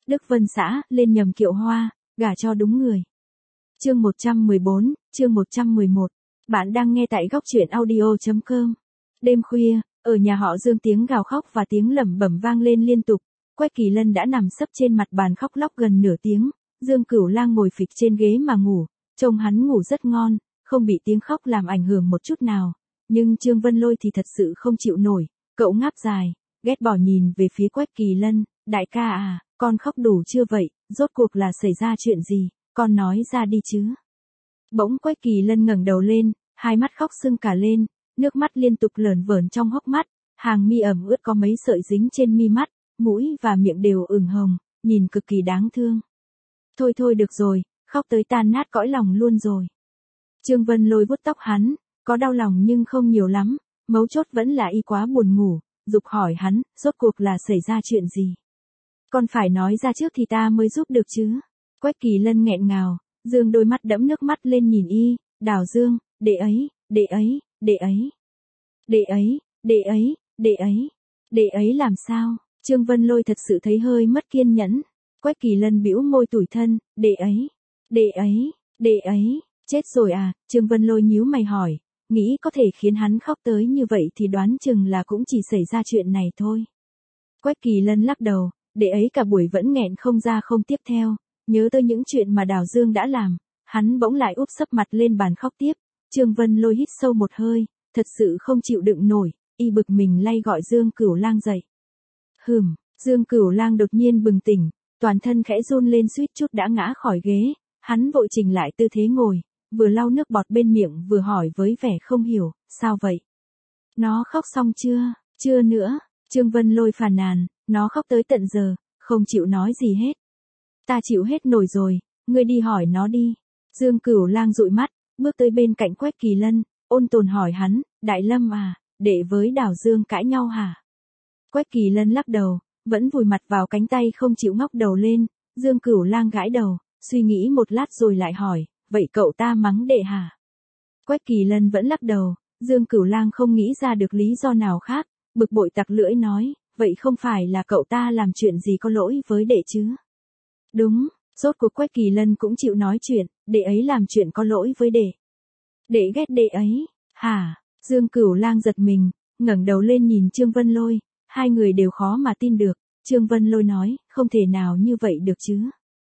Đức Vân xã, lên nhầm kiệu hoa, gả cho đúng người. Chương 114, chương 111. Bạn đang nghe tại góc truyện audio.com. Đêm khuya, ở nhà họ Dương tiếng gào khóc và tiếng lẩm bẩm vang lên liên tục. Quách Kỳ Lân đã nằm sấp trên mặt bàn khóc lóc gần nửa tiếng. Dương Cửu Lang ngồi phịch trên ghế mà ngủ, trông hắn ngủ rất ngon, không bị tiếng khóc làm ảnh hưởng một chút nào. Nhưng Trương Vân Lôi thì thật sự không chịu nổi, cậu ngáp dài, ghét bỏ nhìn về phía Quách Kỳ Lân, đại ca à, con khóc đủ chưa vậy, rốt cuộc là xảy ra chuyện gì, con nói ra đi chứ. Bỗng Quách Kỳ Lân ngẩng đầu lên, hai mắt khóc sưng cả lên, nước mắt liên tục lởn vởn trong hốc mắt, hàng mi ẩm ướt có mấy sợi dính trên mi mắt, mũi và miệng đều ửng hồng, nhìn cực kỳ đáng thương. Thôi thôi được rồi, khóc tới tan nát cõi lòng luôn rồi. Trương Vân Lôi vuốt tóc hắn, có đau lòng nhưng không nhiều lắm, mấu chốt vẫn là y quá buồn ngủ, giục hỏi hắn, rốt cuộc là xảy ra chuyện gì. Con phải nói ra trước thì ta mới giúp được chứ. Quách Kỳ Lân nghẹn ngào, dương đôi mắt đẫm nước mắt lên nhìn y, Đào Dương, đệ ấy, đệ ấy, đệ ấy. Đệ ấy, đệ ấy, đệ ấy. Đệ ấy làm sao? Trương Vân Lôi thật sự thấy hơi mất kiên nhẫn. Quách Kỳ Lân bĩu môi tủi thân, đệ ấy, đệ ấy, đệ ấy, chết rồi à, Trương Vân Lôi nhíu mày hỏi, nghĩ có thể khiến hắn khóc tới như vậy thì đoán chừng là cũng chỉ xảy ra chuyện này thôi. Quách Kỳ Lân lắc đầu, đệ ấy cả buổi vẫn nghẹn không ra không tiếp theo, nhớ tới những chuyện mà Đào Dương đã làm, hắn bỗng lại úp sấp mặt lên bàn khóc tiếp. Trương Vân Lôi hít sâu một hơi, thật sự không chịu đựng nổi, y bực mình lay gọi Dương Cửu Lang dậy. Dương Cửu Lang đột nhiên bừng tỉnh, toàn thân khẽ run lên suýt chút đã ngã khỏi ghế, hắn vội chỉnh lại tư thế ngồi, vừa lau nước bọt bên miệng vừa hỏi với vẻ không hiểu, sao vậy? Nó khóc xong chưa? Chưa nữa, Trương Vân Lôi phàn nàn, nó khóc tới tận giờ, không chịu nói gì hết. Ta chịu hết nổi rồi, ngươi đi hỏi nó đi. Dương Cửu Lang dụi mắt, bước tới bên cạnh Quách Kỳ Lân, ôn tồn hỏi hắn, Đại Lâm à, đệ với Đào Dương cãi nhau hả? Quách Kỳ Lân lắc đầu, vẫn vùi mặt vào cánh tay không chịu ngóc đầu lên, Dương Cửu Lang gãi đầu, suy nghĩ một lát rồi lại hỏi, vậy cậu ta mắng đệ hả? Quách Kỳ Lân vẫn lắc đầu, Dương Cửu Lang không nghĩ ra được lý do nào khác, bực bội tặc lưỡi nói, vậy không phải là cậu ta làm chuyện gì có lỗi với đệ chứ? Đúng, rốt cuộc Quách Kỳ Lân cũng chịu nói chuyện, đệ ấy làm chuyện có lỗi với đệ. Đệ ghét đệ ấy, hả? Dương Cửu Lang giật mình, ngẩng đầu lên nhìn Trương Vân Lôi, hai người đều khó mà tin được, Trương Vân Lôi nói, không thể nào như vậy được chứ.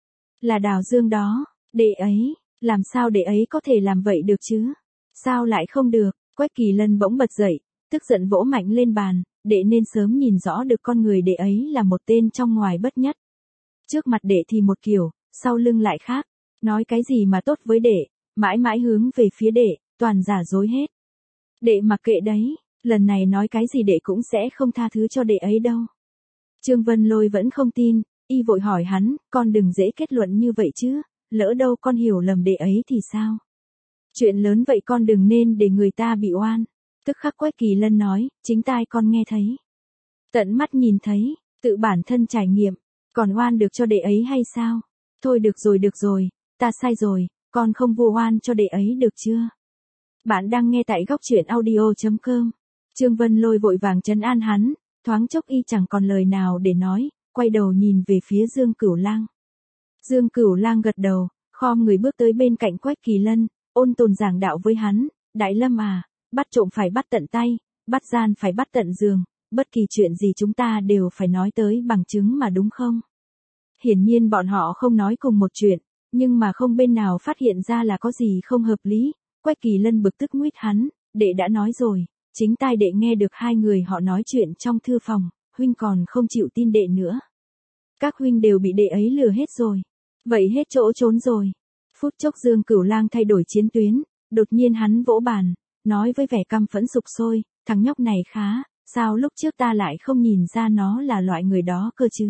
Là Đào Dương đó, đệ ấy, làm sao đệ ấy có thể làm vậy được chứ? Sao lại không được? Quách Kỳ Lân bỗng bật dậy, tức giận vỗ mạnh lên bàn, đệ nên sớm nhìn rõ được con người đệ ấy là một tên trong ngoài bất nhất. Trước mặt đệ thì một kiểu, sau lưng lại khác, nói cái gì mà tốt với đệ, mãi mãi hướng về phía đệ, toàn giả dối hết. Đệ mặc kệ đấy, lần này nói cái gì đệ cũng sẽ không tha thứ cho đệ ấy đâu. Trương Vân Lôi vẫn không tin, y vội hỏi hắn, con đừng dễ kết luận như vậy chứ, lỡ đâu con hiểu lầm đệ ấy thì sao? Chuyện lớn vậy con đừng nên để người ta bị oan. Tức khắc Quách Kỳ Lân nói, chính tai con nghe thấy. Tận mắt nhìn thấy, tự bản thân trải nghiệm, còn oan được cho đệ ấy hay sao? Thôi được rồi, ta sai rồi, con không vu oan cho đệ ấy được chưa? Bạn đang nghe tại góc truyện audio.com. Trương Vân Lôi vội vàng trấn an hắn, thoáng chốc y chẳng còn lời nào để nói, quay đầu nhìn về phía Dương Cửu Lang. Dương Cửu Lang gật đầu, khom người bước tới bên cạnh Quách Kỳ Lân, ôn tồn giảng đạo với hắn, Đại Lâm à, bắt trộm phải bắt tận tay, bắt gian phải bắt tận giường, bất kỳ chuyện gì chúng ta đều phải nói tới bằng chứng mà đúng không? Hiển nhiên bọn họ không nói cùng một chuyện, nhưng mà không bên nào phát hiện ra là có gì không hợp lý. Quách Kỳ Lân bực tức nguyết hắn, đệ đã nói rồi, chính tai đệ nghe được hai người họ nói chuyện trong thư phòng, huynh còn không chịu tin đệ nữa. Các huynh đều bị đệ ấy lừa hết rồi, vậy hết chỗ trốn rồi. Phút chốc Dương Cửu Lang thay đổi chiến tuyến, đột nhiên hắn vỗ bàn, nói với vẻ căm phẫn sục sôi, thằng nhóc này khá, sao lúc trước ta lại không nhìn ra nó là loại người đó cơ chứ?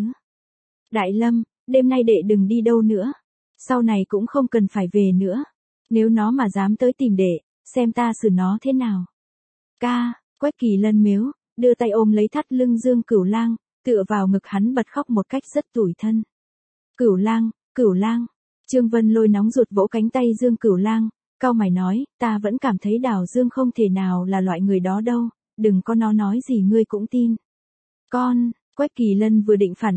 Đại Lâm, đêm nay đệ đừng đi đâu nữa, sau này cũng không cần phải về nữa. Nếu nó mà dám tới tìm đệ, xem ta xử nó thế nào. Ca, Quách Kỳ Lân mếu, đưa tay ôm lấy thắt lưng Dương Cửu Lang, tựa vào ngực hắn bật khóc một cách rất tủi thân. Cửu Lang, Trương Vân Lôi nóng ruột vỗ cánh tay Dương Cửu Lang, cau mày nói, ta vẫn cảm thấy Đào Dương không thể nào là loại người đó đâu, đừng có nó nói gì ngươi cũng tin. Con, Quách Kỳ Lân vừa định phản bác,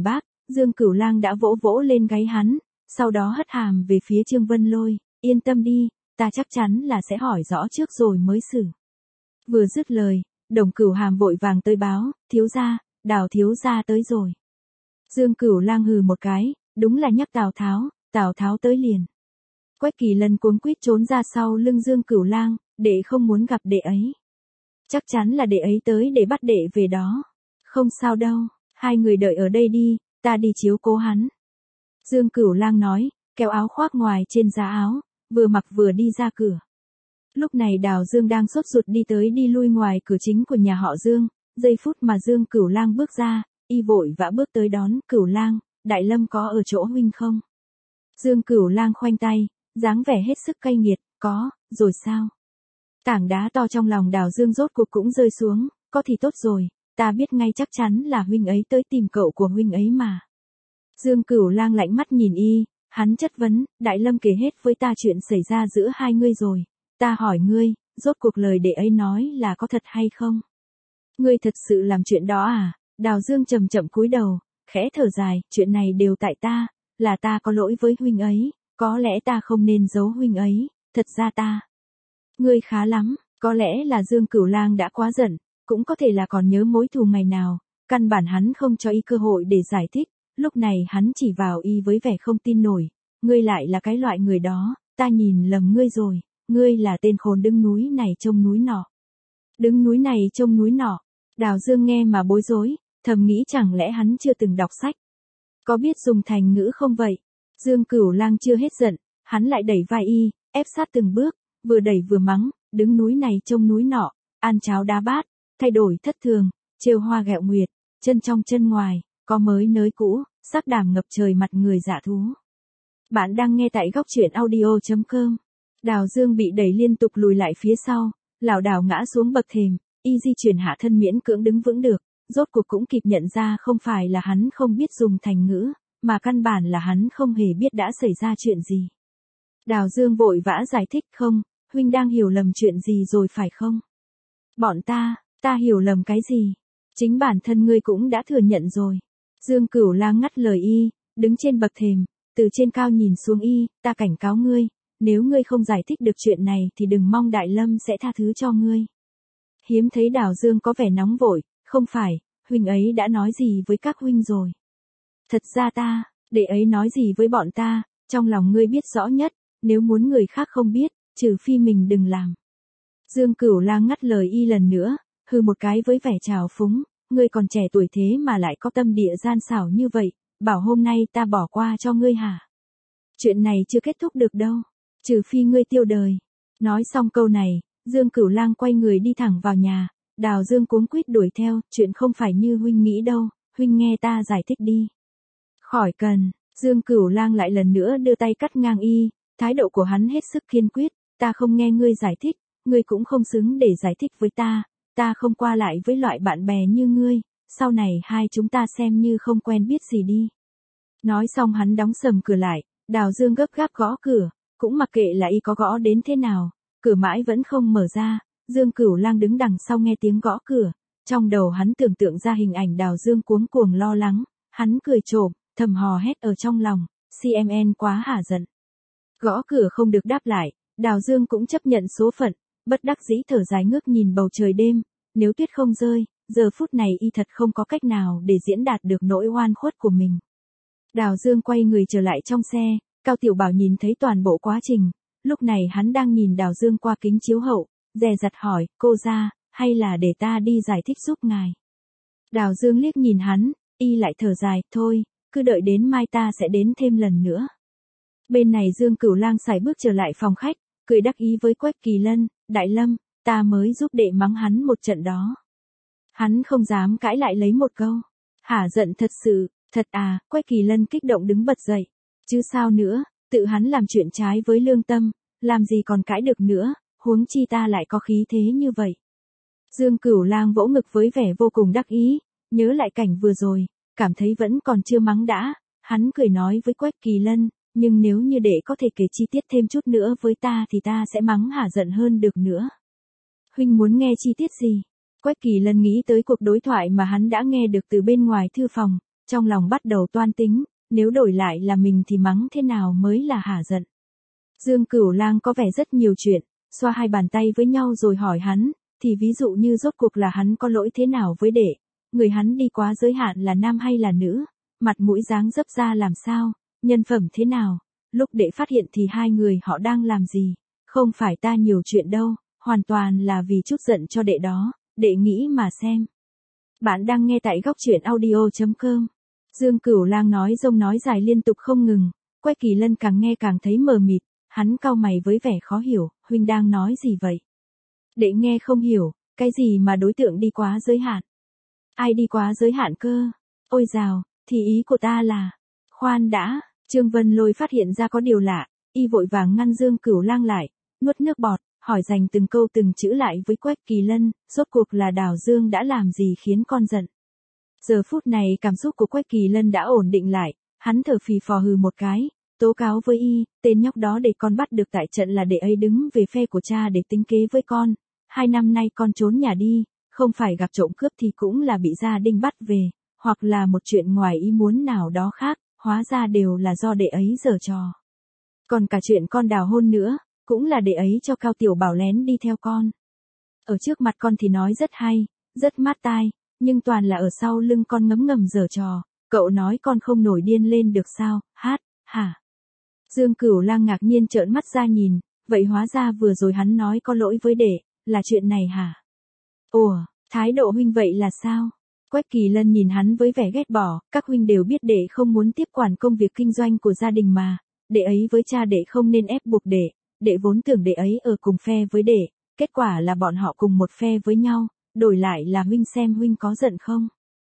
Dương Cửu Lang đã vỗ vỗ lên gáy hắn, sau đó hất hàm về phía Trương Vân Lôi, yên tâm đi, ta chắc chắn là sẽ hỏi rõ trước rồi mới xử. Vừa dứt lời, Đồng Cửu Hàm vội vàng tới báo, thiếu gia, Đào thiếu gia tới rồi. Dương Cửu Lang hừ một cái, đúng là nhắc Tào Tháo tới liền. Quách Kỳ Lân cuống quýt trốn ra sau lưng Dương Cửu Lang, đệ không muốn gặp đệ ấy. Chắc chắn là đệ ấy tới để bắt đệ về đó. Không sao đâu, hai người đợi ở đây đi, ta đi chiếu cố hắn. Dương Cửu Lang nói, kéo áo khoác ngoài trên giá áo, vừa mặc vừa đi ra cửa. Lúc này Đào Dương đang sốt ruột đi tới đi lui ngoài cửa chính của nhà họ Dương, giây phút mà Dương Cửu Lang bước ra, y vội vã bước tới đón. Cửu Lang, Đại Lâm có ở chỗ huynh không? Dương Cửu Lang khoanh tay, dáng vẻ hết sức cay nghiệt, có, rồi sao? Tảng đá to trong lòng Đào Dương rốt cuộc cũng rơi xuống, có thì tốt rồi, ta biết ngay chắc chắn là huynh ấy tới tìm cậu của huynh ấy mà. Dương Cửu Lang lạnh mắt nhìn y, hắn chất vấn, Đại Lâm kể hết với ta chuyện xảy ra giữa hai ngươi rồi, ta hỏi ngươi, rốt cuộc lời đệ ấy nói là có thật hay không? Ngươi thật sự làm chuyện đó à? Đào Dương chậm chậm cúi đầu, khẽ thở dài, chuyện này đều tại ta, là ta có lỗi với huynh ấy, có lẽ ta không nên giấu huynh ấy, thật ra ta. Ngươi khá lắm, có lẽ là Dương Cửu Lang đã quá giận, cũng có thể là còn nhớ mối thù ngày nào, căn bản hắn không cho y cơ hội để giải thích, lúc này hắn chỉ vào y với vẻ không tin nổi, ngươi lại là cái loại người đó, ta nhìn lầm ngươi rồi, ngươi là tên khốn đứng núi này trông núi nọ. Đứng núi này trông núi nọ, Đào Dương nghe mà bối rối, thầm nghĩ chẳng lẽ hắn chưa từng đọc sách. Có biết dùng thành ngữ không vậy? Dương Cửu Lang chưa hết giận, hắn lại đẩy vai y, ép sát từng bước, vừa đẩy vừa mắng, đứng núi này trông núi nọ, ăn cháo đá bát, thay đổi thất thường, trêu hoa ghẹo nguyệt, chân trong chân ngoài, có mới nới cũ, sắc đảm ngập trời mặt người dạ thú. Bạn đang nghe tại góc truyện audio.com. Đào Dương bị đẩy liên tục lùi lại phía sau, lảo đảo ngã xuống bậc thềm, y di chuyển hạ thân miễn cưỡng đứng vững được, rốt cuộc cũng kịp nhận ra không phải là hắn không biết dùng thành ngữ, mà căn bản là hắn không hề biết đã xảy ra chuyện gì. Đào Dương vội vã giải thích, không, huynh đang hiểu lầm chuyện gì rồi phải không? Bọn ta hiểu lầm cái gì? Chính bản thân ngươi cũng đã thừa nhận rồi. Dương Cửu Lang ngắt lời y, đứng trên bậc thềm, từ trên cao nhìn xuống y, ta cảnh cáo ngươi, nếu ngươi không giải thích được chuyện này thì đừng mong Đại Lâm sẽ tha thứ cho ngươi. Hiếm thấy Đào Dương có vẻ nóng vội, không phải, huynh ấy đã nói gì với các huynh rồi? Thật ra đệ ấy nói gì với bọn ta, trong lòng ngươi biết rõ nhất, nếu muốn người khác không biết, trừ phi mình đừng làm. Dương Cửu Lang ngắt lời y lần nữa, hừ một cái với vẻ trào phúng, ngươi còn trẻ tuổi thế mà lại có tâm địa gian xảo như vậy, bảo hôm nay ta bỏ qua cho ngươi hả? Chuyện này chưa kết thúc được đâu, trừ phi ngươi tiêu đời. Nói xong câu này, Dương Cửu Lang quay người đi thẳng vào nhà, Đào Dương cuống quýt đuổi theo, chuyện không phải như huynh nghĩ đâu, huynh nghe ta giải thích đi. Khỏi cần, Dương Cửu Lang lại lần nữa đưa tay cắt ngang y, thái độ của hắn hết sức kiên quyết, ta không nghe ngươi giải thích, ngươi cũng không xứng để giải thích với ta không qua lại với loại bạn bè như ngươi, sau này hai chúng ta xem như không quen biết gì đi. Nói xong hắn đóng sầm cửa lại, Đào Dương gấp gáp gõ cửa, cũng mặc kệ là y có gõ đến thế nào, cửa mãi vẫn không mở ra, Dương Cửu Lang đứng đằng sau nghe tiếng gõ cửa, trong đầu hắn tưởng tượng ra hình ảnh Đào Dương cuống cuồng lo lắng, hắn cười trộm, thầm hò hét ở trong lòng, CMN quá hả giận. Gõ cửa không được đáp lại, Đào Dương cũng chấp nhận số phận, bất đắc dĩ thở dài ngước nhìn bầu trời đêm, nếu tuyết không rơi, giờ phút này y thật không có cách nào để diễn đạt được nỗi oan khuất của mình. Đào Dương quay người trở lại trong xe, Cao Tiểu Bảo nhìn thấy toàn bộ quá trình, lúc này hắn đang nhìn Đào Dương qua kính chiếu hậu, dè dặt hỏi, cô ra, hay là để ta đi giải thích giúp ngài? Đào Dương liếc nhìn hắn, y lại thở dài, thôi, cứ đợi đến mai ta sẽ đến thêm lần nữa. Bên này Dương Cửu Lang sải bước trở lại phòng khách, cười đắc ý với Quách Kỳ Lân, Đại Lâm, ta mới giúp đệ mắng hắn một trận đó. Hắn không dám cãi lại lấy một câu. Hả giận thật sự, thật à, Quách Kỳ Lân kích động đứng bật dậy. Chứ sao nữa, tự hắn làm chuyện trái với lương tâm, làm gì còn cãi được nữa, huống chi ta lại có khí thế như vậy. Dương Cửu Lang vỗ ngực với vẻ vô cùng đắc ý, nhớ lại cảnh vừa rồi, cảm thấy vẫn còn chưa mắng đã, hắn cười nói với Quách Kỳ Lân, nhưng nếu như đệ có thể kể chi tiết thêm chút nữa với ta thì ta sẽ mắng hả giận hơn được nữa. Huynh muốn nghe chi tiết gì? Quách Kỳ Lân nghĩ tới cuộc đối thoại mà hắn đã nghe được từ bên ngoài thư phòng, Trong lòng bắt đầu toan tính, nếu đổi lại là mình thì mắng thế nào mới là hả giận. Dương Cửu Lang có vẻ rất nhiều chuyện, xoa hai bàn tay với nhau rồi hỏi hắn, thì ví dụ như rốt cuộc là hắn có lỗi thế nào với đệ, người hắn đi quá giới hạn là nam hay là nữ, mặt mũi dáng dấp ra làm sao, nhân phẩm thế nào, lúc đệ phát hiện thì hai người họ đang làm gì, không phải ta nhiều chuyện đâu, hoàn toàn là vì chút giận cho đệ đó, đệ nghĩ mà xem. Bạn đang nghe tại góc truyện audio.com. Dương Cửu Lang nói dông nói dài liên tục không ngừng, Quách Kỳ Lân càng nghe càng thấy mờ mịt, hắn cau mày với vẻ khó hiểu, huynh đang nói gì vậy? Đệ nghe không hiểu, cái gì mà đối tượng đi quá giới hạn? Ai đi quá giới hạn cơ? Ôi dào, thì ý của ta là... Khoan đã, Trương Vân Lôi phát hiện ra có điều lạ, y vội vàng ngăn Dương Cửu Lang lại, nuốt nước bọt, hỏi dành từng câu từng chữ lại với Quách Kỳ Lân, rốt cuộc là Đào Dương đã làm gì khiến con giận? Giờ phút này cảm xúc của Quách Kỳ Lân đã ổn định lại, hắn thở phì phò hừ một cái, tố cáo với y, tên nhóc đó để con bắt được tại trận là để ấy đứng về phe của cha để tính kế với con. 2 năm nay con trốn nhà đi, không phải gặp trộm cướp thì cũng là bị gia đình bắt về, hoặc là một chuyện ngoài ý muốn nào đó khác, hóa ra đều là do đệ ấy giở trò. Còn cả chuyện con đào hôn nữa, cũng là đệ ấy cho Cao Tiểu Bảo lén đi theo con. Ở trước mặt con thì nói rất hay, rất mát tai, nhưng toàn là ở sau lưng con ngấm ngầm giở trò, cậu nói con không nổi điên lên được sao, hả? Dương Cửu Lang ngạc nhiên trợn mắt ra nhìn, vậy hóa ra vừa rồi hắn nói có lỗi với đệ, là chuyện này hả? Ủa, thái độ huynh vậy là sao? Quách Kỳ Lân nhìn hắn với vẻ ghét bỏ, các huynh đều biết đệ không muốn tiếp quản công việc kinh doanh của gia đình mà, đệ ấy với cha đệ không nên ép buộc đệ vốn tưởng đệ ấy ở cùng phe với đệ, kết quả là bọn họ cùng một phe với nhau, đổi lại là huynh xem huynh có giận không?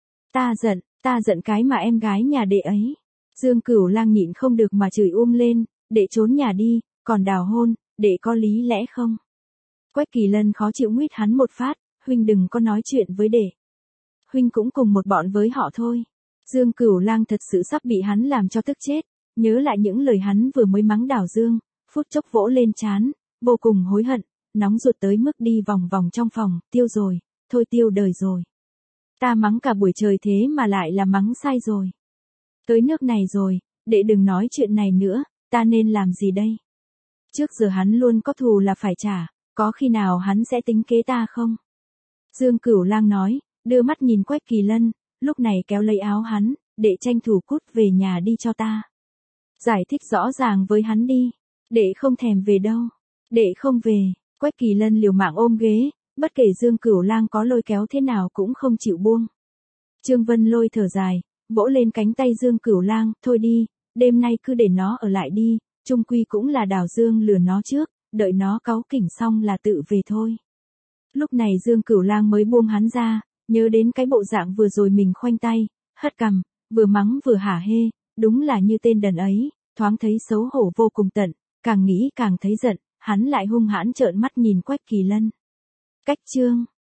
Ta giận cái mà em gái nhà đệ ấy. Dương Cửu Lang nhịn không được mà chửi lên, đệ trốn nhà đi, còn đào hôn, đệ có lý lẽ không? Quách Kỳ Lân khó chịu nguyết hắn một phát, huynh đừng có nói chuyện với đệ. Huynh cũng cùng một bọn với họ thôi. Dương Cửu Lang thật sự sắp bị hắn làm cho tức chết, nhớ lại những lời hắn vừa mới mắng Đào Dương, phút chốc vỗ lên trán, vô cùng hối hận, nóng ruột tới mức đi vòng vòng trong phòng, tiêu rồi, thôi tiêu đời rồi. Ta mắng cả buổi trời thế mà lại là mắng sai rồi. Tới nước này rồi, đệ đừng nói chuyện này nữa, ta nên làm gì đây? Trước giờ hắn luôn có thù là phải trả, có khi nào hắn sẽ tính kế ta không? Dương Cửu Lang nói, đưa mắt nhìn Quách Kỳ Lân, lúc này kéo lấy áo hắn, đệ tranh thủ cút về nhà đi cho ta. Giải thích rõ ràng với hắn đi, đệ không thèm về đâu, đệ không về. Quách Kỳ Lân liều mạng ôm ghế, bất kể Dương Cửu Lang có lôi kéo thế nào cũng không chịu buông. Trương Vân Lôi thở dài, vỗ lên cánh tay Dương Cửu Lang, thôi đi, đêm nay cứ để nó ở lại đi, chung quy cũng là Đào Dương lừa nó trước, đợi nó cáu kỉnh xong là tự về thôi. Lúc này Dương Cửu Lang mới buông hắn ra, nhớ đến cái bộ dạng vừa rồi mình khoanh tay, hất cằm, vừa mắng vừa hả hê, đúng là như tên đần ấy, thoáng thấy xấu hổ vô cùng tận, càng nghĩ càng thấy giận, hắn lại hung hãn trợn mắt nhìn Quách Kỳ Lân. Cách chương